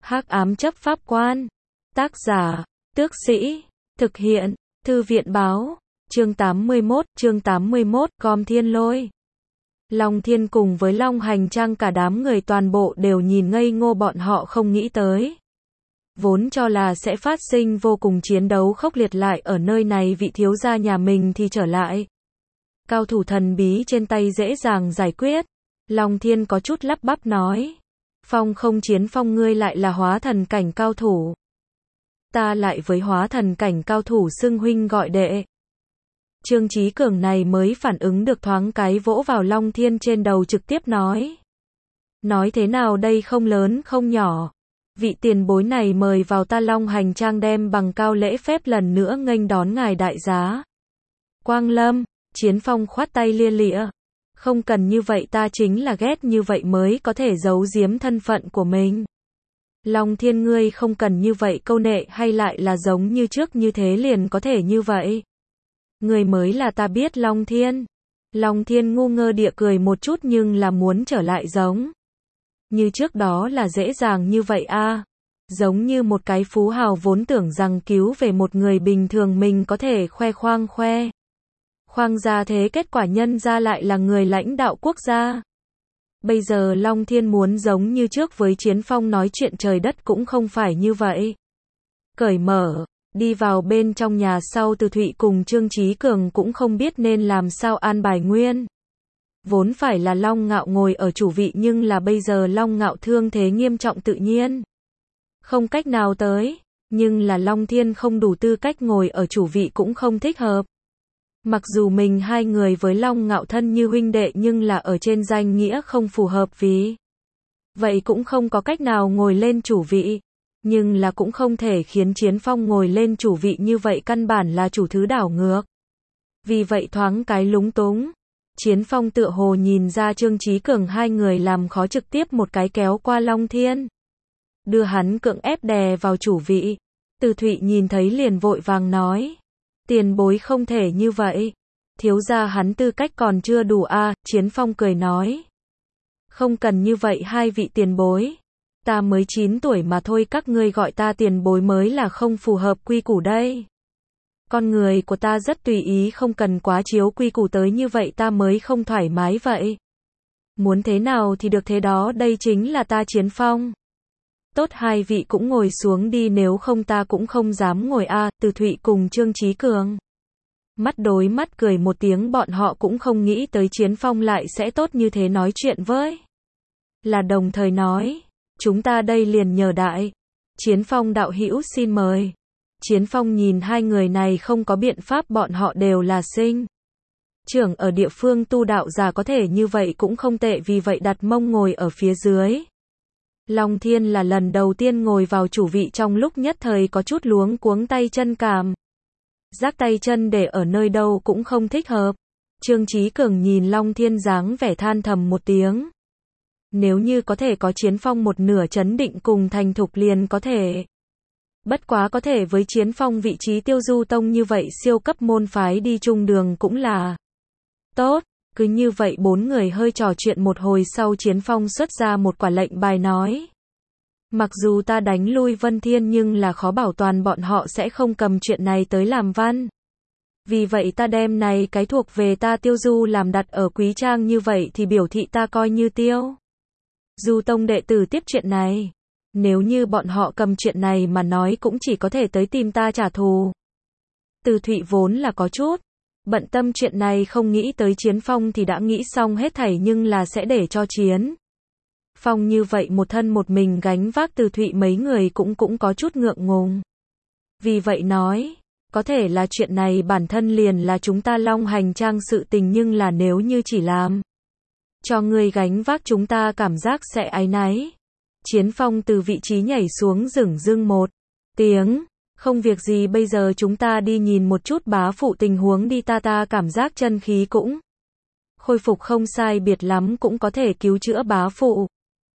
Hắc ám chấp pháp quan. Tác giả, Tước Sĩ. Thực hiện, Thư viện báo. Chương 81, Com Thiên Lôi. Long Thiên cùng với Long Hành Trang cả đám người toàn bộ đều nhìn ngây ngô, bọn họ không nghĩ tới. Vốn cho là sẽ phát sinh vô cùng chiến đấu khốc liệt, lại ở nơi này vị thiếu gia nhà mình thì trở lại. Cao thủ thần bí trên tay dễ dàng giải quyết. Long Thiên có chút lắp bắp nói. Phong không chiến phong, ngươi lại là hóa thần cảnh cao thủ. Ta lại với hóa thần cảnh cao thủ xưng huynh gọi đệ. Trương Chí Cường này mới phản ứng được, thoáng cái vỗ vào Long Thiên trên đầu trực tiếp nói. Nói thế nào đây, không lớn không nhỏ. Vị tiền bối này mời vào, ta Long Hành Trang đem bằng cao lễ phép lần nữa nghênh đón ngài đại giá. Quang Lâm, Chiến Phong khoát tay lia lịa. Không cần như vậy, ta chính là ghét như vậy mới có thể giấu giếm thân phận của mình. Long Thiên, ngươi không cần như vậy câu nệ, hay lại là giống như trước như thế liền có thể như vậy. Người mới là ta biết Long Thiên. Long Thiên ngu ngơ địa cười một chút, nhưng là muốn trở lại giống như trước đó là dễ dàng như vậy a? Giống như một cái phú hào vốn tưởng rằng cứu về một người bình thường mình có thể khoe khoang ra, thế kết quả nhân ra lại là người lãnh đạo quốc gia. Bây giờ Long Thiên muốn giống như trước với Chiến Phong nói chuyện trời đất cũng không phải như vậy. Cởi mở, đi vào bên trong nhà sau, Từ Thụy cùng Trương Chí Cường cũng không biết nên làm sao an bài nguyên. Vốn phải là Long Ngạo ngồi ở chủ vị, nhưng là bây giờ Long Ngạo thương thế nghiêm trọng, tự nhiên không cách nào tới, nhưng là Long Thiên không đủ tư cách ngồi ở chủ vị cũng không thích hợp. Mặc dù mình hai người với Long Ngạo thân như huynh đệ, nhưng là ở trên danh nghĩa không phù hợp, vì vậy cũng không có cách nào ngồi lên chủ vị. Nhưng là cũng không thể khiến Chiến Phong ngồi lên chủ vị, như vậy căn bản là chủ thứ đảo ngược. Vì vậy thoáng cái lúng túng. Chiến Phong tựa hồ nhìn ra Trương Chí Cường hai người làm khó, trực tiếp một cái kéo qua Long Thiên, đưa hắn cưỡng ép đè vào chủ vị. Từ Thụy nhìn thấy liền vội vàng nói. Tiền bối không thể như vậy. Thiếu gia hắn tư cách còn chưa đủ a. Chiến Phong cười nói. Không cần như vậy hai vị tiền bối. Ta mới 9 tuổi mà thôi, các ngươi gọi ta tiền bối mới là không phù hợp quy củ đây. Con người của ta rất tùy ý, không cần quá chiếu quy củ tới, như vậy ta mới không thoải mái vậy. Muốn thế nào thì được thế đó, đây chính là ta Chiến Phong. Tốt, hai vị cũng ngồi xuống đi, nếu không ta cũng không dám ngồi a. Từ Thụy cùng Trương Chí Cường mắt đối mắt cười một tiếng, bọn họ cũng không nghĩ tới Chiến Phong lại sẽ tốt như thế, nói chuyện với là đồng thời nói. Chúng ta đây liền nhờ đại Chiến Phong đạo hữu xin mời. Chiến Phong nhìn hai người này không có biện pháp, bọn họ đều là sinh trưởng ở địa phương tu đạo già, có thể như vậy cũng không tệ, vì vậy đặt mông ngồi ở phía dưới. Long Thiên là lần đầu tiên ngồi vào chủ vị, trong lúc nhất thời có chút luống cuống, tay chân cảm giác tay chân để ở nơi đâu cũng không thích hợp. Trương Chí Cường nhìn Long Thiên dáng vẻ than thầm một tiếng. Nếu như có thể có Chiến Phong một nửa chấn định cùng thành thục liền có thể. Bất quá có thể với Chiến Phong vị trí Tiêu Du Tông như vậy siêu cấp môn phái đi chung đường cũng là tốt. Cứ như vậy bốn người hơi trò chuyện một hồi sau, Chiến Phong xuất ra một quả lệnh bài nói. Mặc dù ta đánh lui Vân Thiên, nhưng là khó bảo toàn bọn họ sẽ không cầm chuyện này tới làm văn. Vì vậy ta đem này cái thuộc về ta Tiêu Du làm đặt ở Quý Trang, như vậy thì biểu thị ta coi như Tiêu Du Tông đệ tử tiếp chuyện này. Nếu như bọn họ cầm chuyện này mà nói, cũng chỉ có thể tới tìm ta trả thù. Từ Thụy vốn là có chút bận tâm chuyện này, không nghĩ tới Chiến Phong thì đã nghĩ xong hết thảy, nhưng là sẽ để cho Chiến Phong như vậy một thân một mình gánh vác. Từ Thụy mấy người cũng có chút ngượng ngùng. Vì vậy nói, có thể là chuyện này bản thân liền là chúng ta Long Hành Trang sự tình, nhưng là nếu như chỉ làm cho người gánh vác, chúng ta cảm giác sẽ áy náy. Chiến Phong từ vị trí nhảy xuống, dửng dưng một tiếng. Không việc gì, bây giờ chúng ta đi nhìn một chút bá phụ tình huống đi, ta cảm giác chân khí cũng khôi phục không sai biệt lắm, cũng có thể cứu chữa bá phụ.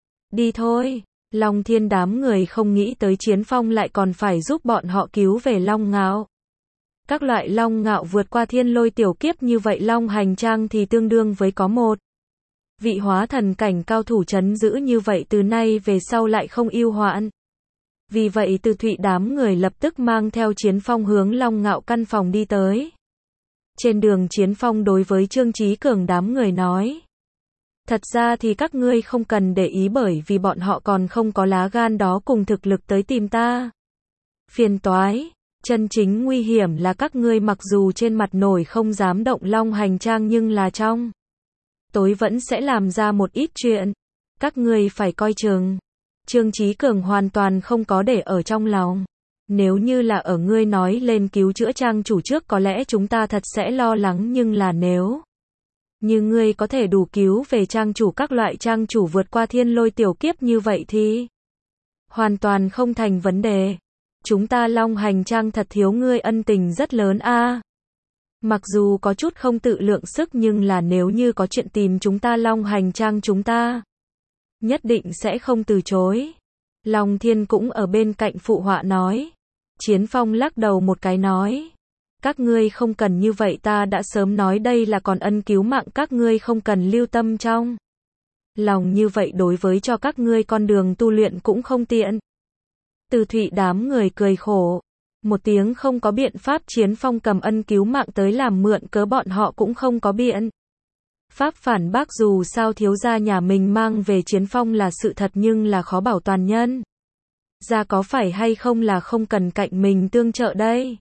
Đi thôi. Long Thiên đám người không nghĩ tới Chiến Phong lại còn phải giúp bọn họ cứu về Long Ngạo. Các loại Long Ngạo vượt qua thiên lôi tiểu kiếp như vậy, Long Hành Trang thì tương đương với có một vị hóa thần cảnh cao thủ trấn giữ, như vậy từ nay về sau lại không ưu hoạn. Vì vậy Từ Thụy đám người lập tức mang theo Chiến Phong hướng Long Ngạo căn phòng đi tới. Trên đường Chiến Phong đối với Trương Chí Cường đám người nói. Thật ra thì các ngươi không cần để ý bởi vì bọn họ còn không có lá gan đó cùng thực lực tới tìm ta. Phiền toái, chân chính nguy hiểm là các ngươi mặc dù trên mặt nổi không dám động Long Hành Trang nhưng là trong tối vẫn sẽ làm ra một ít chuyện. Các ngươi phải coi chừng. Trương Chí Cường hoàn toàn không có để ở trong lòng. Nếu như là ở ngươi nói lên cứu chữa trang chủ trước có lẽ chúng ta thật sẽ lo lắng nhưng là nếu như ngươi có thể đủ cứu về trang chủ các loại trang chủ vượt qua thiên lôi tiểu kiếp như vậy thì hoàn toàn không thành vấn đề. Chúng ta Long Hành Trang thật thiếu ngươi ân tình rất lớn a. Mặc dù có chút không tự lượng sức nhưng là nếu như có chuyện tìm chúng ta Long Hành Trang chúng ta nhất định sẽ không từ chối. Long Thiên cũng ở bên cạnh phụ họa nói. Chiến Phong lắc đầu một cái nói. Các ngươi không cần như vậy ta đã sớm nói đây là còn ân cứu mạng các ngươi không cần lưu tâm trong lòng như vậy đối với cho các ngươi con đường tu luyện cũng không tiện. Từ Thụy đám người cười khổ. Một tiếng không có biện pháp Chiến Phong cầm ân cứu mạng tới làm mượn cớ bọn họ cũng không có biện pháp phản bác dù sao thiếu gia nhà mình mang về Chiến Phong là sự thật nhưng là khó bảo toàn nhân. Ra có phải hay không là không cần cạnh mình tương trợ đây.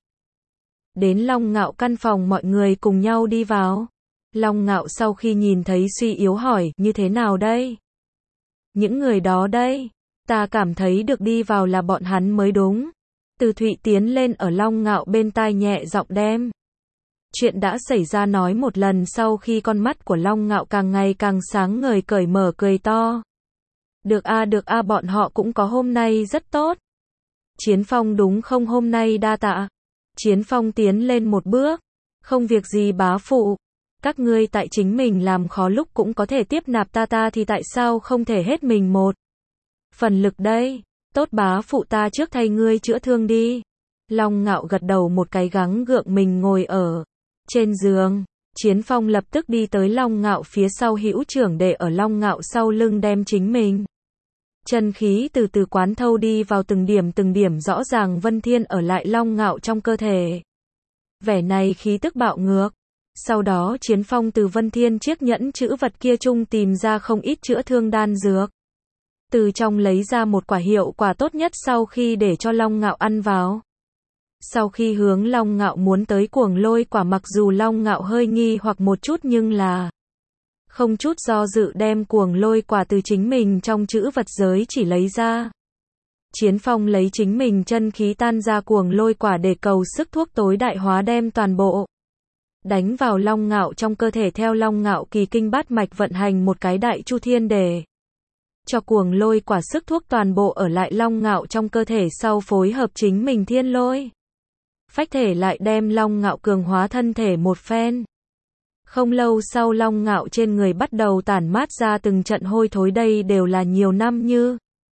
Đến Long Ngạo căn phòng mọi người cùng nhau đi vào. Long Ngạo sau khi nhìn thấy suy yếu hỏi như thế nào đây? Những người đó đây, ta cảm thấy được đi vào là bọn hắn mới đúng. Từ Thụy tiến lên ở Long Ngạo bên tai nhẹ giọng đem chuyện đã xảy ra nói một lần sau khi con mắt của Long Ngạo càng ngày càng sáng ngời cởi mở cười to. Được a bọn họ cũng có hôm nay rất tốt. Chiến Phong đúng không hôm nay đa tạ. Chiến Phong tiến lên một bước. Không việc gì bá phụ. Các ngươi tại chính mình làm khó lúc cũng có thể tiếp nạp ta thì tại sao không thể hết mình một phần lực đây. Tốt bá phụ ta trước thay ngươi chữa thương đi. Long Ngạo gật đầu một cái gắng gượng mình ngồi ở trên giường. Chiến Phong lập tức đi tới Long Ngạo phía sau hữu trưởng để ở Long Ngạo sau lưng đem chính mình chân khí từ từ quán thâu đi vào từng điểm rõ ràng Vân Thiên ở lại Long Ngạo trong cơ thể. Vẻ này khí tức bạo ngược. Sau đó Chiến Phong từ Vân Thiên chiếc nhẫn chữ vật kia chung tìm ra không ít chữa thương đan dược. Từ trong lấy ra một quả hiệu quả tốt nhất sau khi để cho Long Ngạo ăn vào. Sau khi hướng Long Ngạo muốn tới cuồng lôi quả mặc dù Long Ngạo hơi nghi hoặc một chút nhưng là không chút do dự đem cuồng lôi quả từ chính mình trong chữ vật giới chỉ lấy ra. Chiến Phong lấy chính mình chân khí tan ra cuồng lôi quả để cầu sức thuốc tối đại hóa đem toàn bộ đánh vào Long Ngạo trong cơ thể theo Long Ngạo kỳ kinh bát mạch vận hành một cái đại chu thiên để cho cuồng lôi quả sức thuốc toàn bộ ở lại Long Ngạo trong cơ thể sau phối hợp chính mình thiên lôi phách thể lại đem Long Ngạo cường hóa thân thể một phen. Không lâu sau Long Ngạo trên người bắt đầu tản mát ra từng trận hôi thối đây đều là nhiều năm như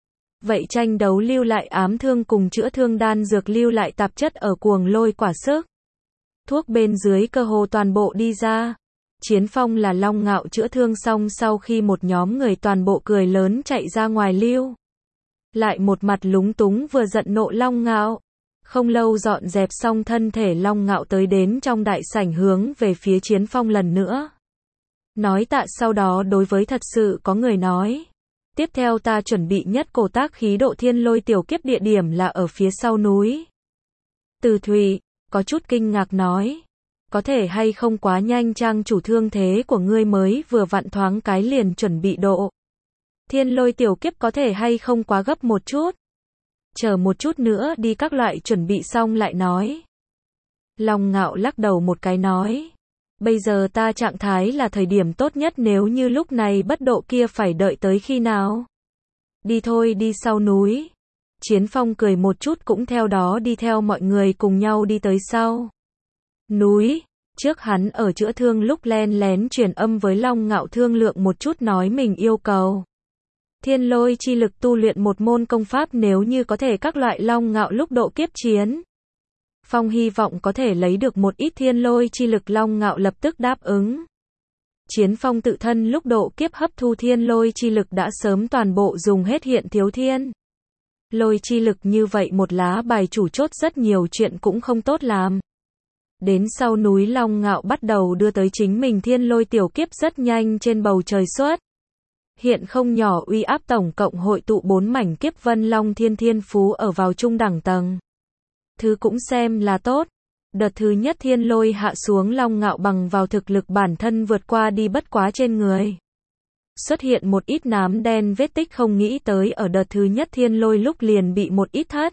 vậy tranh đấu lưu lại ám thương cùng chữa thương đan dược lưu lại tạp chất ở cuồng lôi quả sức thuốc bên dưới cơ hồ toàn bộ đi ra. Chiến Phong là Long Ngạo chữa thương xong sau khi một nhóm người toàn bộ cười lớn chạy ra ngoài lưu lại một mặt lúng túng vừa giận nộ Long Ngạo. Không lâu dọn dẹp xong thân thể Long Ngạo tới đến trong đại sảnh hướng về phía Chiến Phong lần nữa nói tạ sau đó đối với thật sự có người nói. Tiếp theo ta chuẩn bị nhất cổ tác khí độ thiên lôi tiểu kiếp địa điểm là ở phía sau núi. Từ Thụy có chút kinh ngạc nói. Có thể hay không quá nhanh trang chủ thương thế của ngươi mới vừa vặn thoáng cái liền chuẩn bị độ thiên lôi tiểu kiếp có thể hay không quá gấp một chút. Chờ một chút nữa đi các loại chuẩn bị xong lại nói. Long Ngạo lắc đầu một cái nói. Bây giờ ta trạng thái là thời điểm tốt nhất nếu như lúc này bất độ kia phải đợi tới khi nào. Đi thôi đi sau núi. Chiến Phong cười một chút cũng theo đó đi theo mọi người cùng nhau đi tới sau núi. Trước hắn ở chữa thương lúc len lén truyền âm với Long Ngạo thương lượng một chút nói mình yêu cầu thiên lôi chi lực tu luyện một môn công pháp nếu như có thể các loại Long Ngạo lúc độ kiếp chiến. Phong hy vọng có thể lấy được một ít thiên lôi chi lực Long Ngạo lập tức đáp ứng. Chiến Phong tự thân lúc độ kiếp hấp thu thiên lôi chi lực đã sớm toàn bộ dùng hết hiện thiếu thiên. Lôi chi lực như vậy một lá bài chủ chốt rất nhiều chuyện cũng không tốt làm. Đến sau núi Long Ngạo bắt đầu đưa tới chính mình thiên lôi tiểu kiếp rất nhanh trên bầu trời xuất. Hiện không nhỏ uy áp tổng cộng hội tụ 4 mảnh kiếp vân long thiên thiên phú ở vào trung đẳng tầng. Thứ cũng xem là tốt. Đợt thứ nhất thiên lôi hạ xuống Long Ngạo bằng vào thực lực bản thân vượt qua đi bất quá trên người. Xuất hiện một ít nám đen vết tích không nghĩ tới ở đợt thứ nhất thiên lôi lúc liền bị một ít thất.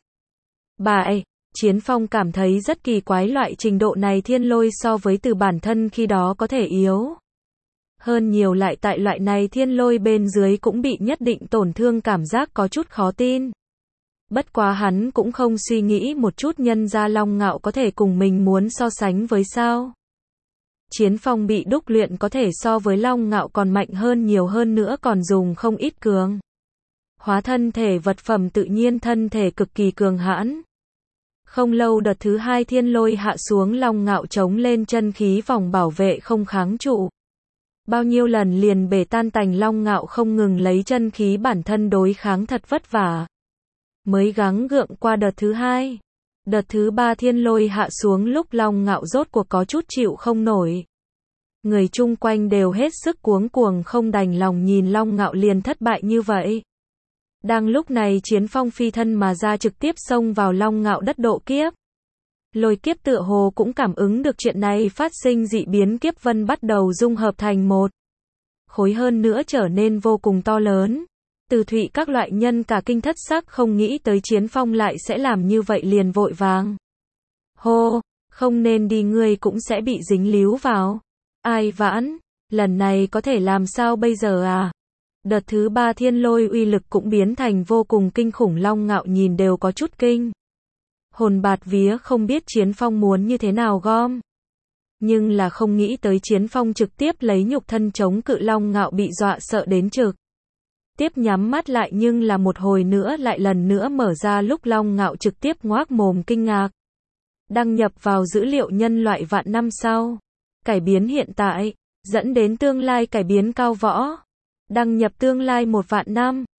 Bại, Chiến Phong cảm thấy rất kỳ quái loại trình độ này thiên lôi so với từ bản thân khi đó có thể yếu. Hơn nhiều lại tại loại này thiên lôi bên dưới cũng bị nhất định tổn thương cảm giác có chút khó tin. Bất quá hắn cũng không suy nghĩ một chút nhân ra Long Ngạo có thể cùng mình muốn so sánh với sao. Chiến Phong bị đúc luyện có thể so với Long Ngạo còn mạnh hơn nhiều hơn nữa còn dùng không ít cường. Hóa thân thể vật phẩm tự nhiên thân thể cực kỳ cường hãn. Không lâu đợt thứ hai thiên lôi hạ xuống Long Ngạo chống lên chân khí vòng bảo vệ không kháng trụ. Bao nhiêu lần liền bể tan tành Long Ngạo không ngừng lấy chân khí bản thân đối kháng thật vất vả. Mới gắng gượng qua đợt thứ hai. Đợt thứ ba thiên lôi hạ xuống lúc Long Ngạo rốt cuộc có chút chịu không nổi. Người chung quanh đều hết sức cuống cuồng không đành lòng nhìn Long Ngạo liền thất bại như vậy. Đang lúc này Chiến Phong phi thân mà ra trực tiếp xông vào Long Ngạo đất độ kiếp. Lôi kiếp tựa hồ cũng cảm ứng được chuyện này phát sinh dị biến kiếp vân bắt đầu dung hợp thành một khối hơn nữa trở nên vô cùng to lớn. Từ Thụy các loại nhân cả kinh thất sắc không nghĩ tới Chiến Phong lại sẽ làm như vậy liền vội vàng. Hô, không nên đi ngươi cũng sẽ bị dính líu vào. Ai vãn, lần này có thể làm sao bây giờ à? Đợt thứ ba thiên lôi uy lực cũng biến thành vô cùng kinh khủng Long Ngạo nhìn đều có chút kinh. Hồn bạt vía không biết Chiến Phong muốn như thế nào gom. Nhưng là không nghĩ tới Chiến Phong trực tiếp lấy nhục thân chống cự Long Ngạo bị dọa sợ đến trực. Tiếp nhắm mắt lại nhưng là một hồi nữa lại lần nữa mở ra lúc Long Ngạo trực tiếp ngoác mồm kinh ngạc. Đăng nhập vào dữ liệu nhân loại vạn năm sau. Cải biến hiện tại, dẫn đến tương lai cải biến cao võ. Đăng nhập tương lai 1 vạn năm.